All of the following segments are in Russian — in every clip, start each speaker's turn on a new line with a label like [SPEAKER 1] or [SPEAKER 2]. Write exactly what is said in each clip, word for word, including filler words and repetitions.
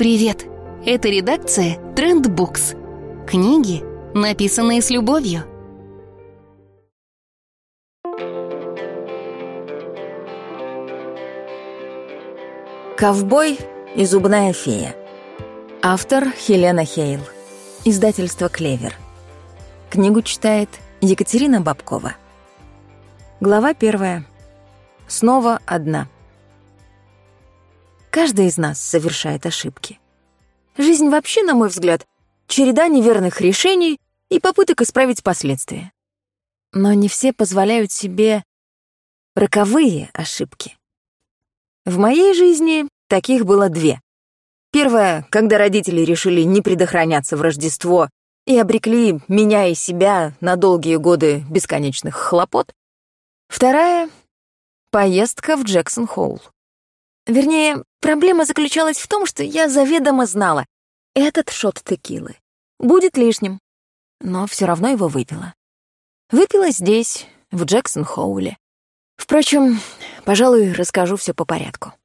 [SPEAKER 1] Привет! Это редакция Трендбукс. Книги, написанные с любовью.
[SPEAKER 2] «Ковбой и зубная фея». Автор Хелена Хейл. Издательство «Клевер». Книгу читает Екатерина Бабкова. Глава первая. Снова одна. Каждый из нас совершает ошибки. Жизнь вообще, на мой взгляд, череда неверных решений и попыток исправить последствия. Но не все позволяют себе роковые ошибки. В моей жизни таких было две. Первая, когда родители решили не предохраняться в Рождество и обрекли меня и себя на долгие годы бесконечных хлопот. Вторая — поездка в Джексон-Холл. Вернее, проблема заключалась в том, что я заведомо знала, этот шот текилы будет лишним, но все равно его выпила. Выпила здесь, в Джексон-Холле. Впрочем, пожалуй, расскажу все по порядку.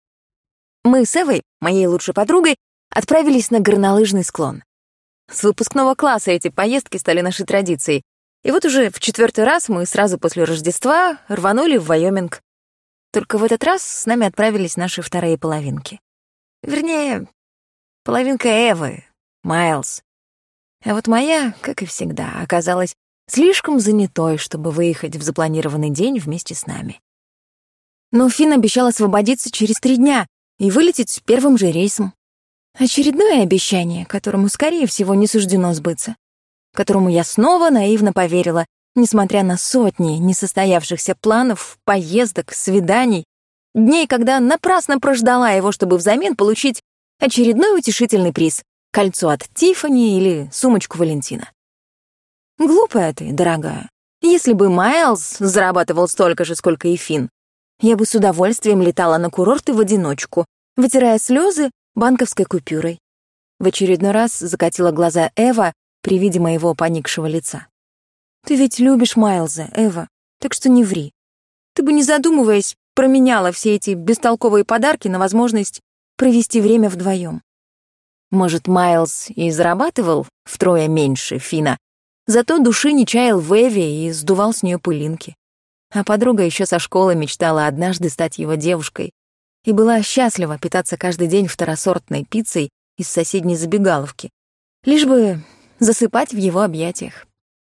[SPEAKER 2] Мы с Эвой, моей лучшей подругой, отправились на горнолыжный склон. С выпускного класса эти поездки стали нашей традицией, и вот уже в четвертый раз мы сразу после Рождества рванули в Вайоминг. Только в этот раз с нами отправились наши вторые половинки. Вернее, половинка Эвы, Майлз. А вот моя, как и всегда, оказалась слишком занятой, чтобы выехать в запланированный день вместе с нами. Но Финн обещал освободиться через три дня и вылететь первым же рейсом. Очередное обещание, которому, скорее всего, не суждено сбыться, которому я снова наивно поверила, несмотря на сотни несостоявшихся планов, поездок, свиданий, дней, когда напрасно прождала его, чтобы взамен получить очередной утешительный приз — кольцо от Тиффани или сумочку Валентина. Глупая ты, дорогая. Если бы Майлз зарабатывал столько же, сколько и Финн, я бы с удовольствием летала на курорты в одиночку, вытирая слезы банковской купюрой. В очередной раз закатила глаза Эва при виде моего поникшего лица. Ты ведь любишь Майлза, Эва, так что не ври. Ты бы, не задумываясь, променяла все эти бестолковые подарки на возможность провести время вдвоем. Может, Майлз и зарабатывал втрое меньше Фина, зато души не чаял в Эве и сдувал с нее пылинки. А подруга еще со школы мечтала однажды стать его девушкой и была счастлива питаться каждый день второсортной пиццей из соседней забегаловки, лишь бы засыпать в его объятиях.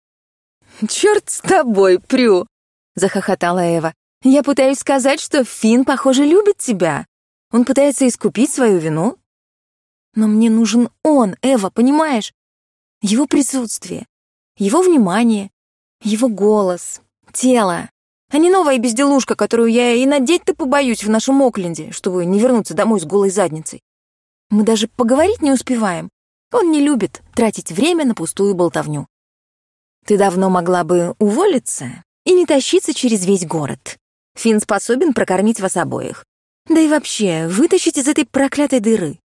[SPEAKER 2] «Чёрт с тобой, Прю!» — захохотала Эва. «Я пытаюсь сказать, что Финн, похоже, любит тебя. Он пытается искупить свою вину. Но мне нужен он, Эва, понимаешь? Его присутствие, его внимание, его голос, тело, а не новая безделушка, которую я и надеть-то побоюсь в нашем Окленде, чтобы не вернуться домой с голой задницей. Мы даже поговорить не успеваем. Он не любит тратить время на пустую болтовню. Ты давно могла бы уволиться и не тащиться через весь город. Финн способен прокормить вас обоих. Да и вообще, вытащить из этой проклятой дыры».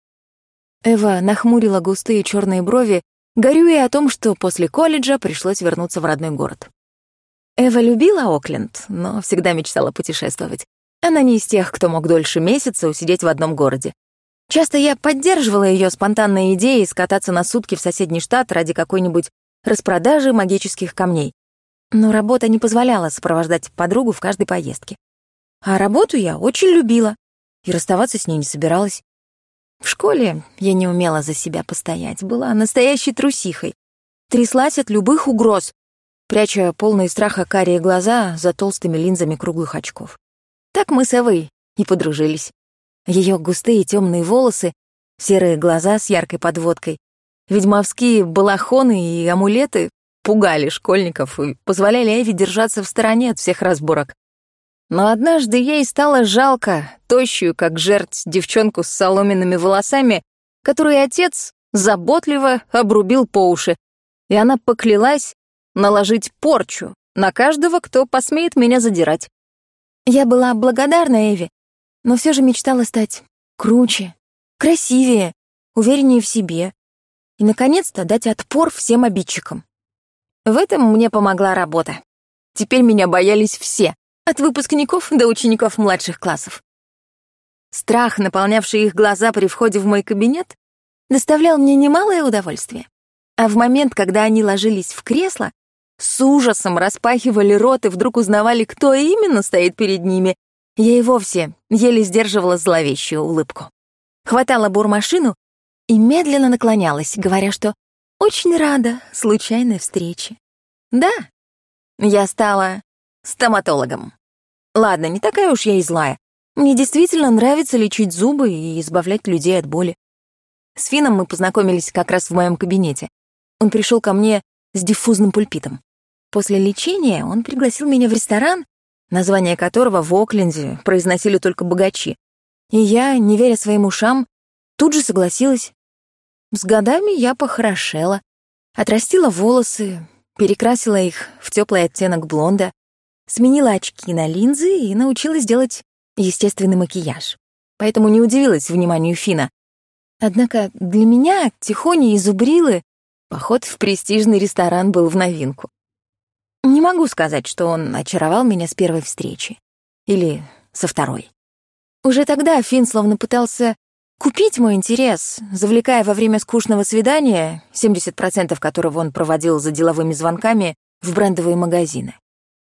[SPEAKER 2] Эва нахмурила густые черные брови, горюя о том, что после колледжа пришлось вернуться в родной город. Эва любила Окленд, но всегда мечтала путешествовать. Она не из тех, кто мог дольше месяца усидеть в одном городе. Часто я поддерживала ее спонтанные идеи скататься на сутки в соседний штат ради какой-нибудь распродажи магических камней. Но работа не позволяла сопровождать подругу в каждой поездке. А работу я очень любила и расставаться с ней не собиралась. В школе я не умела за себя постоять, была настоящей трусихой. Тряслась от любых угроз, пряча полные страха карие глаза за толстыми линзами круглых очков. Так мы с Эвой и подружились. Ее густые темные волосы, серые глаза с яркой подводкой, ведьмовские балахоны и амулеты пугали школьников и позволяли Эве держаться в стороне от всех разборок. Но однажды ей стало жалко тощую, как жерть, девчонку с соломенными волосами, которую отец заботливо обрубил по уши, и она поклялась наложить порчу на каждого, кто посмеет меня задирать. Я была благодарна Эве, но все же мечтала стать круче, красивее, увереннее в себе и, наконец-то, дать отпор всем обидчикам. В этом мне помогла работа. Теперь меня боялись все, от выпускников до учеников младших классов. Страх, наполнявший их глаза при входе в мой кабинет, доставлял мне немалое удовольствие. А в момент, когда они ложились в кресло, с ужасом распахивали рот и вдруг узнавали, кто именно стоит перед ними, я и вовсе еле сдерживала зловещую улыбку. Хватала бурмашину и медленно наклонялась, говоря, что очень рада случайной встрече. Да, я стала стоматологом. Ладно, не такая уж я и злая. Мне действительно нравится лечить зубы и избавлять людей от боли. С Финном мы познакомились как раз в моем кабинете. Он пришел ко мне с диффузным пульпитом. После лечения он пригласил меня в ресторан, название которого в Окленде произносили только богачи. И я, не веря своим ушам, тут же согласилась. С годами я похорошела, отрастила волосы, перекрасила их в теплый оттенок блонда, сменила очки на линзы и научилась делать естественный макияж. Поэтому не удивилась вниманию Финна. Однако для меня, тихони и зубрилы, поход в престижный ресторан был в новинку. Не могу сказать, что он очаровал меня с первой встречи. Или со второй. Уже тогда Финн словно пытался купить мой интерес, завлекая во время скучного свидания, семьдесят процентов которого он проводил за деловыми звонками, в брендовые магазины.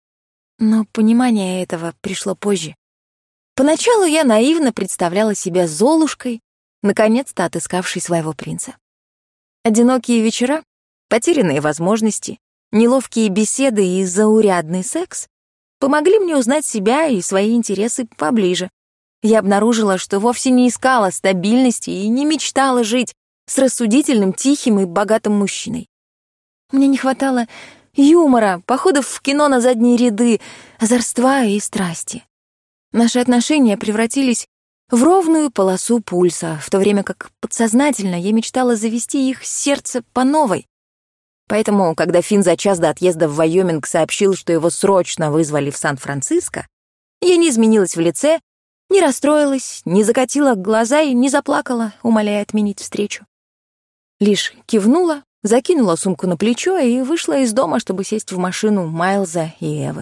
[SPEAKER 2] Но понимание этого пришло позже. Поначалу я наивно представляла себя Золушкой, наконец-то отыскавшей своего принца. Одинокие вечера, потерянные возможности, неловкие беседы и заурядный секс помогли мне узнать себя и свои интересы поближе. Я обнаружила, что вовсе не искала стабильности и не мечтала жить с рассудительным, тихим и богатым мужчиной. Мне не хватало юмора, походов в кино на задние ряды, озорства и страсти. Наши отношения превратились в ровную полосу пульса, в то время как подсознательно я мечтала завести их сердце по новой. Поэтому, когда Финн за час до отъезда в Вайоминг сообщил, что его срочно вызвали в Сан-Франциско, я не изменилась в лице, не расстроилась, не закатила глаза и не заплакала, умоляя отменить встречу. Лишь кивнула, закинула сумку на плечо и вышла из дома, чтобы сесть в машину Майлза и Эвы.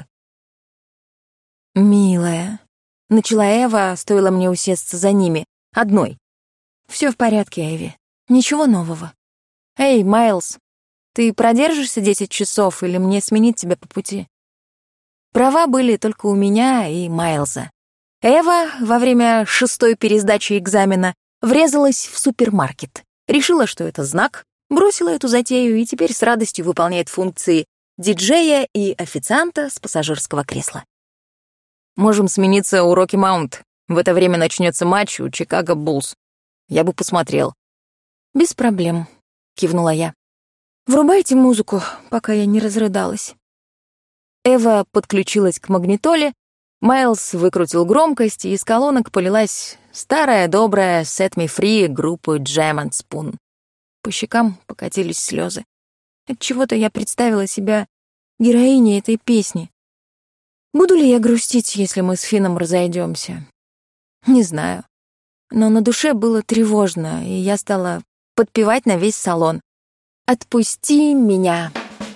[SPEAKER 2] «Милая», — начала Эва, стоило мне усесться за ними, одной. «Всё в порядке, Эви, ничего нового. Эй, Майлз, ты продержишься десять часов или мне сменить тебя по пути?» Права были только у меня и Майлза. Эва во время шестой пересдачи экзамена врезалась в супермаркет. Решила, что это знак, бросила эту затею и теперь с радостью выполняет функции диджея и официанта с пассажирского кресла. «Можем смениться у Рокки Маунт. В это время начнется матч у Чикаго Буллс. Я бы посмотрел». «Без проблем», — кивнула я. «Врубайте музыку, пока я не разрыдалась». Эва подключилась к магнитоле, Майлз выкрутил громкость, и из колонок полилась старая добрая «Set Me Free» группы Jam and Spoon. По щекам покатились слезы. Отчего-то я представила себя героиней этой песни. Буду ли я грустить, если мы с Финном разойдемся? Не знаю. Но на душе было тревожно, и я стала подпевать на весь салон. «Отпусти меня».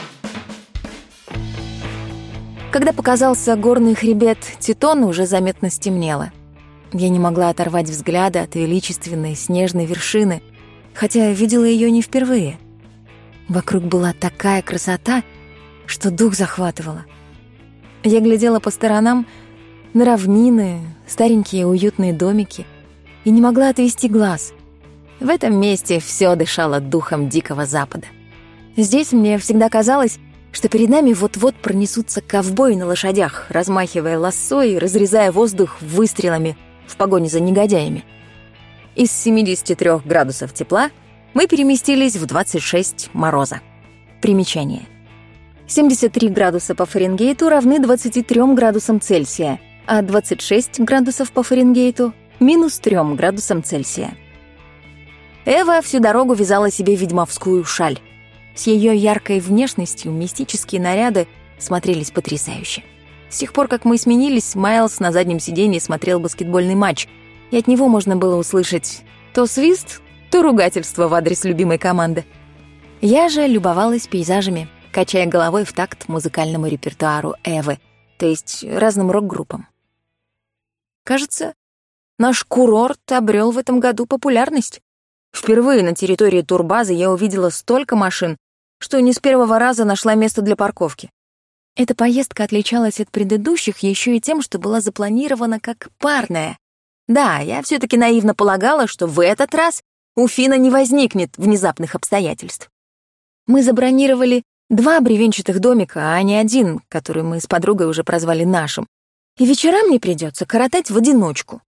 [SPEAKER 2] Когда показался горный хребет Титон, уже заметно стемнело. Я не могла оторвать взгляда от величественной снежной вершины, хотя видела ее не впервые. Вокруг была такая красота, что дух захватывало. Я глядела по сторонам на равнины, старенькие уютные домики и не могла отвести глаз. В этом месте все дышало духом Дикого Запада. Здесь мне всегда казалось, что перед нами вот-вот пронесутся ковбои на лошадях, размахивая лассо и разрезая воздух выстрелами в погоне за негодяями. Из семидесяти трёх градусов тепла мы переместились в двадцать шесть мороза. Примечание. семьдесят три градуса по Фаренгейту равны двадцати трём градусам Цельсия, а двадцать шесть градусов по Фаренгейту — минус трём градусам Цельсия. Эва всю дорогу вязала себе ведьмовскую шаль. С ее яркой внешностью мистические наряды смотрелись потрясающе. С тех пор, как мы сменились, Майлз на заднем сиденье смотрел баскетбольный матч, и от него можно было услышать то свист, то ругательство в адрес любимой команды. Я же любовалась пейзажами, качая головой в такт музыкальному репертуару Эвы, то есть разным рок-группам. Кажется, Наш курорт обрел в этом году популярность. Впервые на территории турбазы я увидела столько машин, что не с первого раза нашла место для парковки. Эта поездка отличалась от предыдущих еще и тем, что была запланирована как парная. Да, я все-таки наивно полагала, что в этот раз у Фина не возникнет внезапных обстоятельств. Мы забронировали два бревенчатых домика, а не один, который мы с подругой уже прозвали нашим. И вечерам мне придется коротать в одиночку.